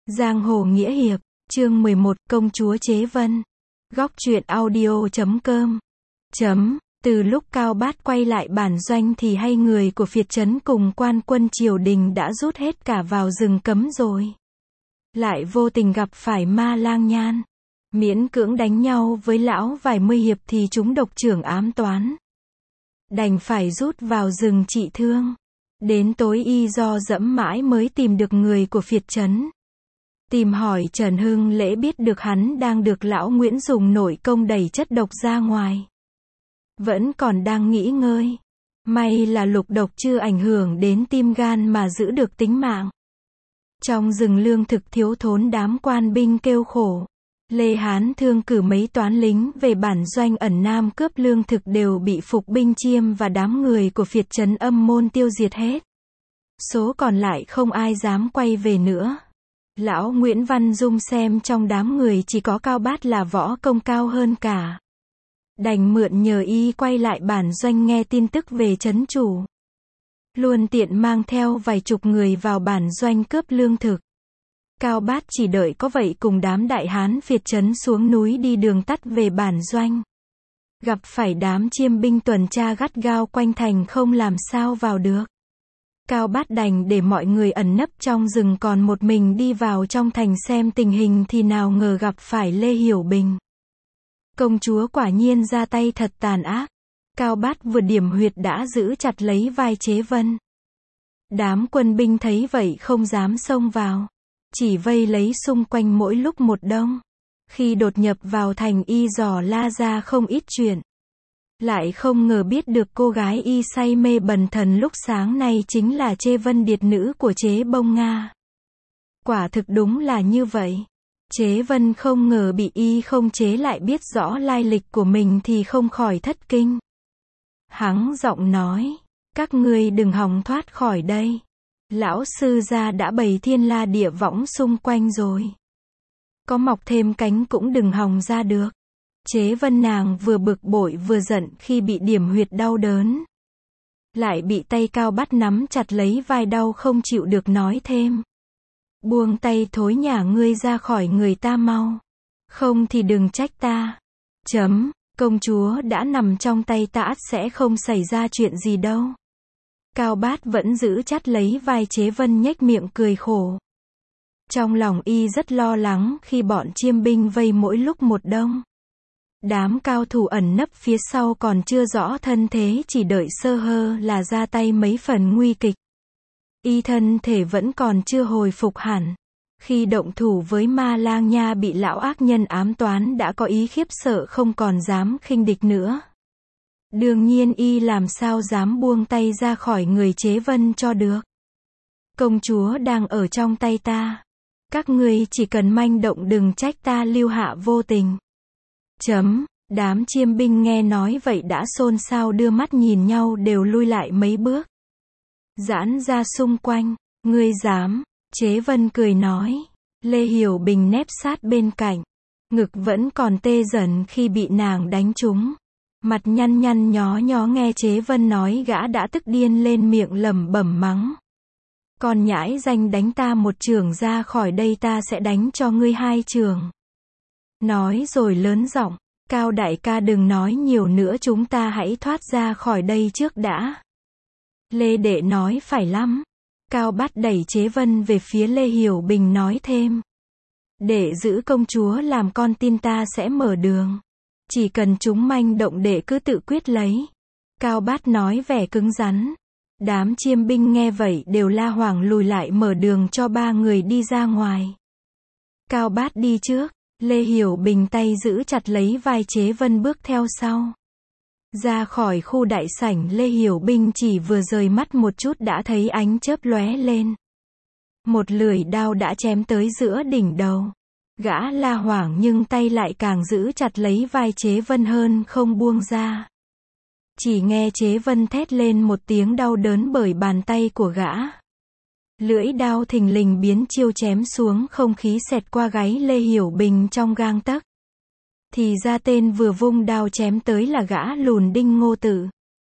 Giang hồ nghĩa hiệp, chương 11, công chúa Chế Vân. Góc truyện audio.com. Từ lúc Cao Bát quay lại bản doanh thì hay người của phiệt trấn cùng quan quân triều đình đã rút hết cả vào rừng cấm rồi. Lại vô tình gặp phải Ma Lang Nhan. Miễn cưỡng đánh nhau với lão vài mươi hiệp thì chúng độc trưởng ám toán. Đành phải rút vào rừng trị thương. Đến tối y do dẫm mãi mới tìm được người của phiệt trấn. Tìm hỏi Trần Hưng Lễ biết được hắn đang được lão Nguyễn dùng nội công đẩy chất độc ra ngoài. Vẫn còn đang nghỉ ngơi. May là lục độc chưa ảnh hưởng đến tim gan mà giữ được tính mạng. Trong rừng lương thực thiếu thốn đám quan binh kêu khổ. Lê Hán Thương cử mấy toán lính về bản doanh ẩn Nam cướp lương thực đều bị Phục Binh Chiêm và đám người của phiệt trấn Âm Môn tiêu diệt hết. Số còn lại không ai dám quay về nữa. Lão Nguyễn Văn Dung xem trong đám người chỉ có Cao Bát là võ công cao hơn cả. Đành mượn nhờ y quay lại bản doanh nghe tin tức về trấn chủ. Luôn tiện mang theo vài chục người vào bản doanh cướp lương thực. Cao Bát chỉ đợi có vậy cùng đám đại hán phiệt trấn xuống núi đi đường tắt về bản doanh. Gặp phải đám chiêm binh tuần tra gắt gao quanh thành không làm sao vào được. Cao Bát đành để mọi người ẩn nấp trong rừng còn một mình đi vào trong thành xem tình hình thì nào ngờ gặp phải Lê Hiểu Bình. Công chúa quả nhiên ra tay thật tàn ác. Cao Bát vừa điểm huyệt đã giữ chặt lấy vai Chế Vân. Đám quân binh thấy vậy không dám xông vào. Chỉ vây lấy xung quanh mỗi lúc một đông. Khi đột nhập vào thành y dò la ra không ít chuyện. Lại không ngờ biết được cô gái y say mê bần thần lúc sáng nay chính là Chế Vân điệt nữ của Chế Bông Nga. Quả thực đúng là như vậy. Chế Vân không ngờ bị y không chế lại biết rõ lai lịch của mình thì không khỏi thất kinh. Hắng giọng nói, các ngươi đừng hòng thoát khỏi đây. Lão sư gia đã bày thiên la địa võng xung quanh rồi. Có mọc thêm cánh cũng đừng hòng ra được. Chế Vân nàng vừa bực bội vừa giận khi bị điểm huyệt đau đớn. Lại bị tay Cao Bát nắm chặt lấy vai đau không chịu được nói thêm. Buông tay thối nhả ngươi ra khỏi người ta mau. Không thì đừng trách ta. Công chúa đã nằm trong tay ta ắt sẽ không xảy ra chuyện gì đâu. Cao Bát vẫn giữ chặt lấy vai Chế Vân nhếch miệng cười khổ. Trong lòng y rất lo lắng khi bọn chiêm binh vây mỗi lúc một đông. Đám cao thủ ẩn nấp phía sau còn chưa rõ thân thế chỉ đợi sơ hơ là ra tay mấy phần nguy kịch. Y thân thể vẫn còn chưa hồi phục hẳn. Khi động thủ với Ma Lang Nha bị lão ác nhân ám toán đã có ý khiếp sợ không còn dám khinh địch nữa. Đương nhiên y làm sao dám buông tay ra khỏi người Chế Vân cho được. Công chúa đang ở trong tay ta. Các ngươi chỉ cần manh động đừng trách ta lưu hạ vô tình. Đám chiêm binh nghe nói vậy đã xôn xao đưa mắt nhìn nhau đều lui lại mấy bước. Giãn ra xung quanh, ngươi dám, Chế Vân cười nói. Lê Hiểu Bình nép sát bên cạnh. Ngực vẫn còn tê dần khi bị nàng đánh trúng. Mặt nhăn nhăn nhó nhó nghe Chế Vân nói gã đã tức điên lên miệng lẩm bẩm mắng. Còn nhãi danh đánh ta một chưởng ra khỏi đây ta sẽ đánh cho ngươi hai chưởng. Nói rồi lớn giọng, Cao đại ca đừng nói nhiều nữa chúng ta hãy thoát ra khỏi đây trước đã. Lê đệ nói phải lắm. Cao Bát đẩy Chế Vân về phía Lê Hiểu Bình nói thêm. Để giữ công chúa làm con tin ta sẽ mở đường. Chỉ cần chúng manh động đệ cứ tự quyết lấy. Cao Bát nói vẻ cứng rắn. Đám chiêm binh nghe vậy đều la hoảng lùi lại mở đường cho ba người đi ra ngoài. Cao Bát đi trước. Lê Hiểu Bình tay giữ chặt lấy vai Chế Vân bước theo sau. Ra khỏi khu đại sảnh Lê Hiểu Bình chỉ vừa rời mắt một chút đã thấy ánh chớp lóe lên. Một lưỡi đao đã chém tới giữa đỉnh đầu. Gã la hoảng nhưng tay lại càng giữ chặt lấy vai Chế Vân hơn không buông ra. Chỉ nghe Chế Vân thét lên một tiếng đau đớn bởi bàn tay của gã. Lưỡi đao thình lình biến chiêu chém xuống không khí xẹt qua gáy Lê Hiểu Bình trong gang tấc. Thì ra tên vừa vung đao chém tới là gã lùn Đinh Ngô Tử.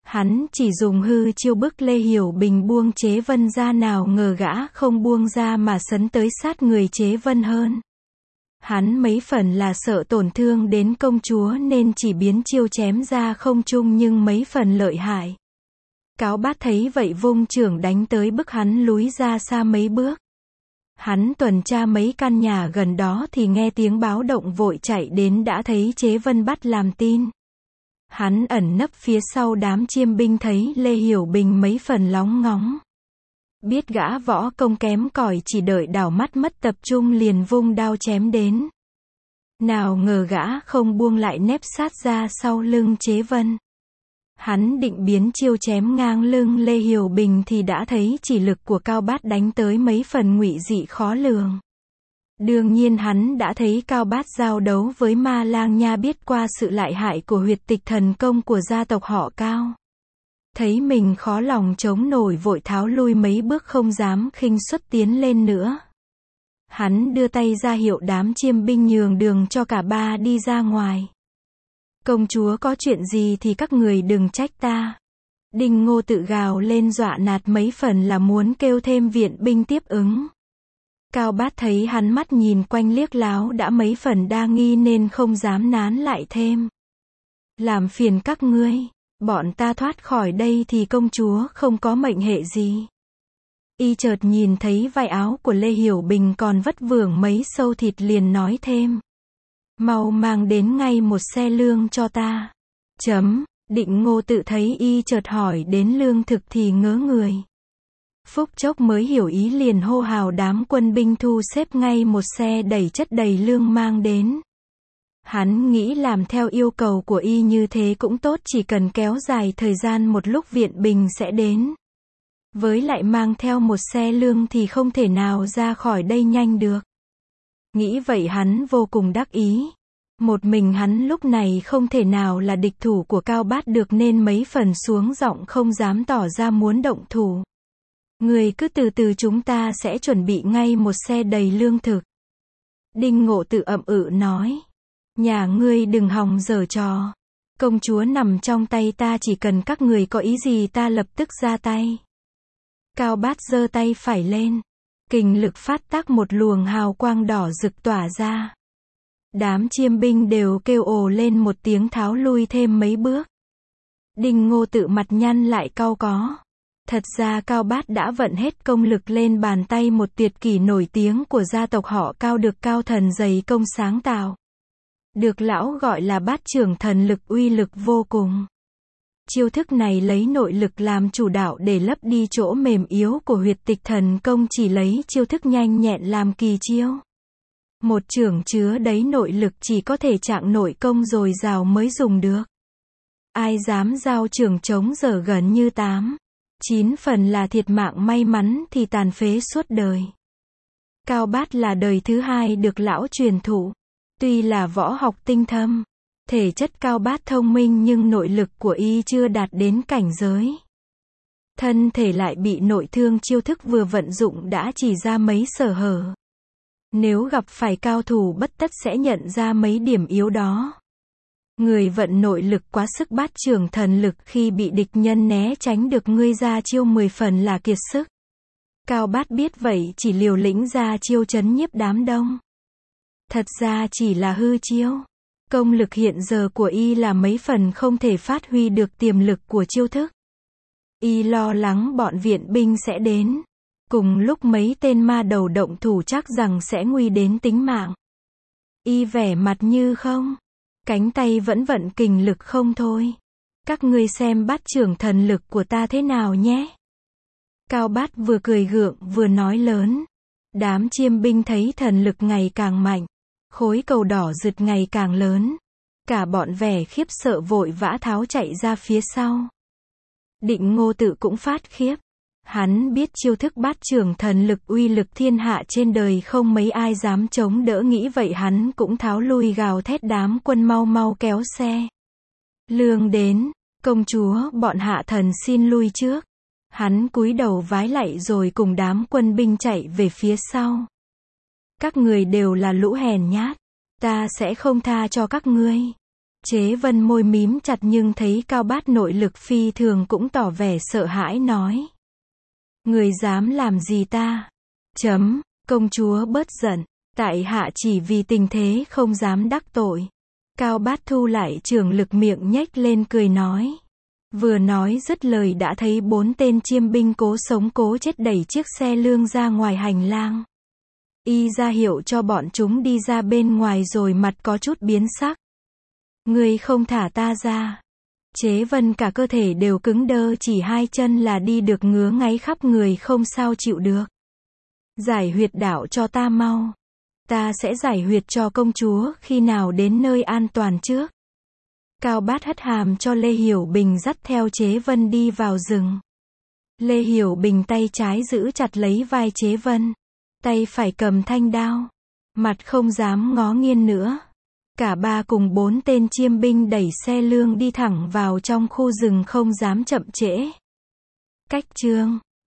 Hắn chỉ dùng hư chiêu bức Lê Hiểu Bình buông Chế Vân ra, nào ngờ gã không buông ra mà sấn tới sát người Chế Vân hơn. Hắn mấy phần là sợ tổn thương đến công chúa nên chỉ biến chiêu chém ra không trung, nhưng mấy phần lợi hại. Cáo Bát thấy vậy vung chưởng đánh tới bức hắn lùi ra xa mấy bước. Hắn tuần tra mấy căn nhà gần đó thì nghe tiếng báo động vội chạy đến, đã thấy Chế Vân bắt làm tin. Hắn ẩn nấp phía sau đám chiêm binh, thấy Lê Hiểu Bình mấy phần lóng ngóng. Biết gã võ công kém cỏi, chỉ đợi đảo mắt mất tập trung liền vung đao chém đến. Nào ngờ gã không buông lại nép sát ra sau lưng Chế Vân. Hắn định biến chiêu chém ngang lưng Lê Hiểu Bình thì đã thấy chỉ lực của Cao Bát đánh tới mấy phần ngụy dị khó lường. Đương nhiên hắn đã thấy Cao Bát giao đấu với Ma Lang Nha, biết qua sự lợi hại của huyệt tịch thần công của gia tộc họ Cao. Thấy mình khó lòng chống nổi, vội tháo lui mấy bước, không dám khinh suất tiến lên nữa. Hắn đưa tay ra hiệu đám chiêm binh nhường đường cho cả ba đi ra ngoài. Công chúa có chuyện gì thì các người đừng trách ta. Đinh Ngô tự gào lên dọa nạt mấy phần là muốn kêu thêm viện binh tiếp ứng. Cao Bát thấy hắn mắt nhìn quanh liếc láo đã mấy phần đa nghi nên không dám nán lại thêm. Làm phiền các ngươi, bọn ta thoát khỏi đây thì công chúa không có mệnh hệ gì. Y chợt nhìn thấy vai áo của Lê Hiểu Bình còn vất vưởng mấy sâu thịt liền nói thêm. Mau mang đến ngay một xe lương cho ta. Định Ngô tự thấy y chợt hỏi đến lương thực thì ngớ người. Phúc chốc mới hiểu ý, liền hô hào đám quân binh thu xếp ngay một xe đẩy chất đầy lương mang đến. Hắn nghĩ làm theo yêu cầu của y như thế cũng tốt, chỉ cần kéo dài thời gian một lúc viện binh sẽ đến. Với lại mang theo một xe lương thì không thể nào ra khỏi đây nhanh được. Nghĩ vậy hắn vô cùng đắc ý. Một mình hắn lúc này không thể nào là địch thủ của Cao Bát được nên mấy phần xuống giọng không dám tỏ ra muốn động thủ. Người cứ từ từ, chúng ta sẽ chuẩn bị ngay một xe đầy lương thực. Đinh Ngộ tự ậm ừ nói. Nhà ngươi đừng hòng giở trò. Công chúa nằm trong tay ta, chỉ cần các người có ý gì ta lập tức ra tay. Cao Bát giơ tay phải lên. Kình lực phát tác, một luồng hào quang đỏ rực tỏa ra. Đám chiêm binh đều kêu ồ lên một tiếng, tháo lui thêm mấy bước. Đinh Ngô tự mặt nhăn lại cau có. Thật ra Cao Bát đã vận hết công lực lên bàn tay một tuyệt kỹ nổi tiếng của gia tộc họ Cao, được Cao Thần dày công sáng tạo. Được lão gọi là Bát Trưởng Thần Lực, uy lực vô cùng. Chiêu thức này lấy nội lực làm chủ đạo để lấp đi chỗ mềm yếu của huyệt tịch thần công, chỉ lấy chiêu thức nhanh nhẹn làm kỳ chiêu. Một chưởng chứa đầy nội lực chỉ có thể trạng nội công dồi dào mới dùng được. Ai dám giao chưởng chống giờ gần như 8-9 phần là thiệt mạng, may mắn thì tàn phế suốt đời. Cao Bát là đời thứ hai được lão truyền thụ. Tuy là võ học tinh thâm, thể chất Cao Bát thông minh, nhưng nội lực của y chưa đạt đến cảnh giới. Thân thể lại bị nội thương, chiêu thức vừa vận dụng đã chỉ ra mấy sở hở. Nếu gặp phải cao thủ bất tất sẽ nhận ra mấy điểm yếu đó. Người vận nội lực quá sức, Bát Trưởng Thần Lực khi bị địch nhân né tránh được ngươi ra chiêu 10 phần là kiệt sức. Cao Bát biết vậy chỉ liều lĩnh ra chiêu trấn nhiếp đám đông. Thật ra chỉ là hư chiêu. Công lực hiện giờ của y là mấy phần không thể phát huy được tiềm lực của chiêu thức. Y lo lắng bọn viện binh sẽ đến. Cùng lúc mấy tên ma đầu động thủ chắc rằng sẽ nguy đến tính mạng. Y vẻ mặt như không. Cánh tay vẫn vận kình lực không thôi. Các ngươi xem Bát Trưởng Thần Lực của ta thế nào nhé. Cao Bát vừa cười gượng vừa nói lớn. Đám chiêm binh thấy thần lực ngày càng mạnh. Khối cầu đỏ rực ngày càng lớn. Cả bọn vẻ khiếp sợ vội vã tháo chạy ra phía sau. Định Ngô tự cũng phát khiếp. Hắn biết chiêu thức Bát Trưởng Thần Lực uy lực thiên hạ, trên đời không mấy ai dám chống đỡ, nghĩ vậy hắn cũng tháo lui gào thét đám quân mau mau kéo xe lương đến. Công chúa, bọn hạ thần xin lui trước. Hắn cúi đầu vái lạy rồi cùng đám quân binh chạy về phía sau. Các người đều là lũ hèn nhát. Ta sẽ không tha cho các ngươi. Chế Vân môi mím chặt nhưng thấy Cao Bát nội lực phi thường cũng tỏ vẻ sợ hãi nói. Người dám làm gì ta? Công chúa bớt giận, tại hạ chỉ vì tình thế không dám đắc tội. Cao Bát thu lại trường lực miệng nhếch lên cười nói. Vừa nói dứt lời đã thấy 4 tên chiêm binh cố sống cố chết đẩy chiếc xe lương ra ngoài hành lang. Y ra hiệu cho bọn chúng đi ra bên ngoài rồi mặt có chút biến sắc. Ngươi không thả ta ra. Chế Vân cả cơ thể đều cứng đơ, chỉ 2 chân là đi được ngứa ngáy khắp người không sao chịu được. Giải huyệt đạo cho ta mau. Ta sẽ giải huyệt cho công chúa khi nào đến nơi an toàn trước. Cao Bát hất hàm cho Lê Hiểu Bình dắt theo Chế Vân đi vào rừng. Lê Hiểu Bình tay trái giữ chặt lấy vai Chế Vân, tay phải cầm thanh đao, mặt không dám ngó nghiêng nữa. Cả ba cùng 4 tên chiêm binh đẩy xe lương đi thẳng vào trong khu rừng không dám chậm trễ. Cách chương